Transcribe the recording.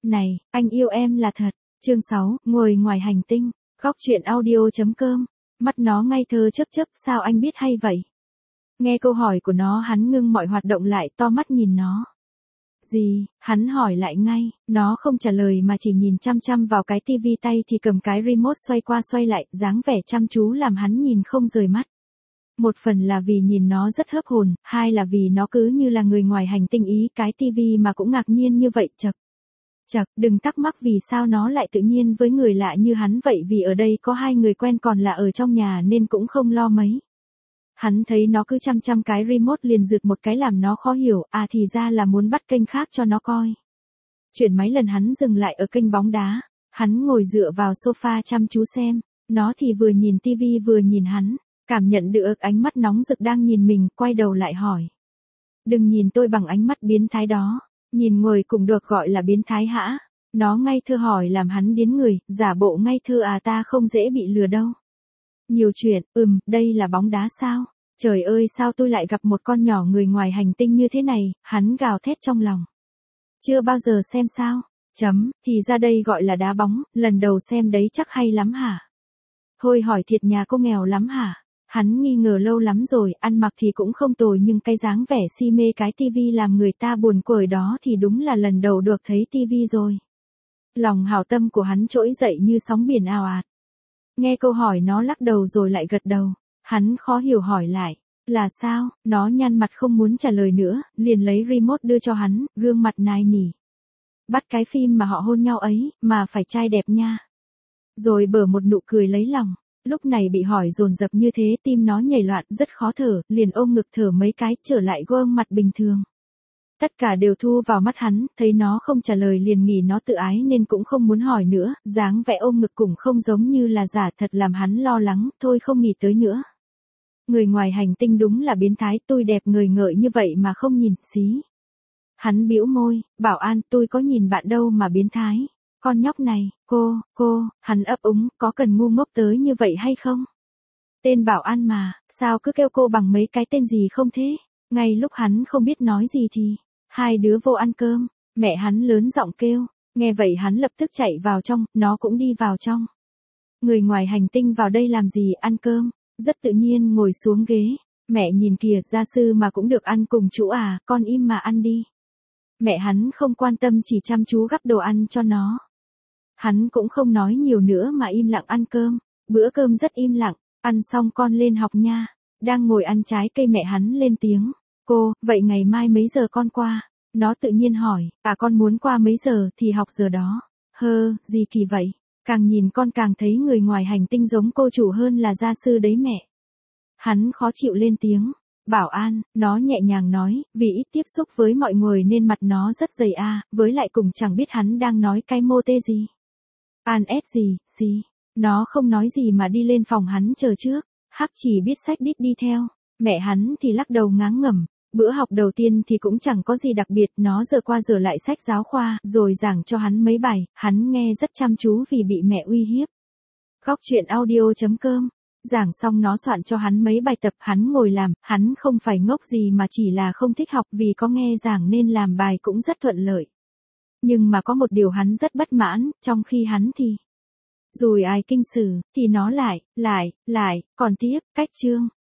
Này, anh yêu em là thật. Chương 6, ngồi ngoài hành tinh. Góc truyện audio.com. Mắt nó ngây thơ chớp chớp, sao anh biết hay vậy? Nghe câu hỏi của nó, hắn ngưng mọi hoạt động lại, to mắt nhìn nó. Gì? Hắn hỏi lại ngay. Nó không trả lời mà chỉ nhìn chăm chăm vào cái tivi, tay thì cầm cái remote xoay qua xoay lại, dáng vẻ chăm chú làm hắn nhìn không rời mắt. Một phần là vì nhìn nó rất hớp hồn, hai là vì nó cứ như là người ngoài hành tinh ý, cái tivi mà cũng ngạc nhiên như vậy. Chật, đừng thắc mắc vì sao nó lại tự nhiên với người lạ như hắn vậy, vì ở đây có hai người quen còn là ở trong nhà nên cũng không lo mấy. Hắn thấy nó cứ chăm chăm cái remote liền rượt một cái làm nó khó hiểu, à thì ra là muốn bắt kênh khác cho nó coi. Chuyển máy lần hắn dừng lại ở kênh bóng đá, hắn ngồi dựa vào sofa chăm chú xem, nó thì vừa nhìn tivi vừa nhìn hắn, cảm nhận được ánh mắt nóng rực đang nhìn mình, quay đầu lại hỏi. Đừng nhìn tôi bằng ánh mắt biến thái đó, nhìn người cũng được gọi là biến thái hả? Nó ngây thơ hỏi làm hắn điếng người, giả bộ ngây thơ à, ta không dễ bị lừa đâu. Nhiều chuyện, đây là bóng đá sao? Trời ơi, sao tôi lại gặp một con nhỏ người ngoài hành tinh như thế này, hắn gào thét trong lòng. Chưa bao giờ xem sao? Thì ra đây gọi là đá bóng, lần đầu xem đấy chắc hay lắm hả? Thôi hỏi thiệt, nhà cô nghèo lắm hả? Hắn nghi ngờ lâu lắm rồi, ăn mặc thì cũng không tồi nhưng cái dáng vẻ si mê cái tivi làm người ta buồn cười đó thì đúng là lần đầu được thấy tivi rồi. Lòng hảo tâm của hắn trỗi dậy như sóng biển ào ạt. Nghe câu hỏi nó lắc đầu rồi lại gật đầu. Hắn khó hiểu hỏi lại. Là sao? Nó nhăn mặt không muốn trả lời nữa, liền lấy remote đưa cho hắn, gương mặt nài nỉ. Bắt cái phim mà họ hôn nhau ấy, mà phải trai đẹp nha. Rồi bở một nụ cười lấy lòng. Lúc này bị hỏi dồn dập như thế, tim nó nhảy loạn, rất khó thở, liền ôm ngực thở mấy cái, trở lại gương mặt bình thường. Tất cả đều thu vào mắt hắn, thấy nó không trả lời liền nghĩ nó tự ái nên cũng không muốn hỏi nữa, dáng vẻ ôm ngực cũng không giống như là giả, thật làm hắn lo lắng, thôi không nghĩ tới nữa. Người ngoài hành tinh đúng là biến thái, tôi đẹp người ngợi như vậy mà không nhìn, xí. Hắn bĩu môi, bảo an, tôi có nhìn bạn đâu mà biến thái. Con nhóc này, cô, hắn ấp úng, có cần ngu ngốc tới như vậy hay không? Tên bảo an mà, sao cứ kêu cô bằng mấy cái tên gì không thế? Ngay lúc hắn không biết nói gì thì, hai đứa vô ăn cơm, mẹ hắn lớn giọng kêu, nghe vậy hắn lập tức chạy vào trong, nó cũng đi vào trong. Người ngoài hành tinh vào đây làm gì, ăn cơm, rất tự nhiên ngồi xuống ghế, mẹ nhìn kìa, gia sư mà cũng được ăn cùng chú à, con im mà ăn đi. Mẹ hắn không quan tâm, chỉ chăm chú gắp đồ ăn cho nó. Hắn cũng không nói nhiều nữa mà im lặng ăn cơm, bữa cơm rất im lặng, ăn xong con lên học nha. Đang ngồi ăn trái cây mẹ hắn lên tiếng, cô, vậy ngày mai mấy giờ con qua? Nó tự nhiên hỏi, con muốn qua mấy giờ thì học giờ đó. Gì kỳ vậy? Càng nhìn con càng thấy người ngoài hành tinh giống cô chủ hơn là gia sư đấy mẹ. Hắn khó chịu lên tiếng, bảo an, nó nhẹ nhàng nói, vì ít tiếp xúc với mọi người nên mặt nó rất dày với lại cùng chẳng biết hắn đang nói cái mô tê gì. An ét gì, xí. Nó không nói gì mà đi lên phòng hắn chờ trước. Hắc chỉ biết xách đít đi theo. Mẹ hắn thì lắc đầu ngán ngẩm. Bữa học đầu tiên thì cũng chẳng có gì đặc biệt. Nó giờ qua giờ lại sách giáo khoa, rồi giảng cho hắn mấy bài. Hắn nghe rất chăm chú vì bị mẹ uy hiếp. Góc truyện audio.com. Giảng xong nó soạn cho hắn mấy bài tập, hắn ngồi làm. Hắn không phải ngốc gì mà chỉ là không thích học, vì có nghe giảng nên làm bài cũng rất thuận lợi. Nhưng mà có một điều hắn rất bất mãn, trong khi hắn thì rồi ai kinh sử, thì nó lại, còn tiếp, cách chương,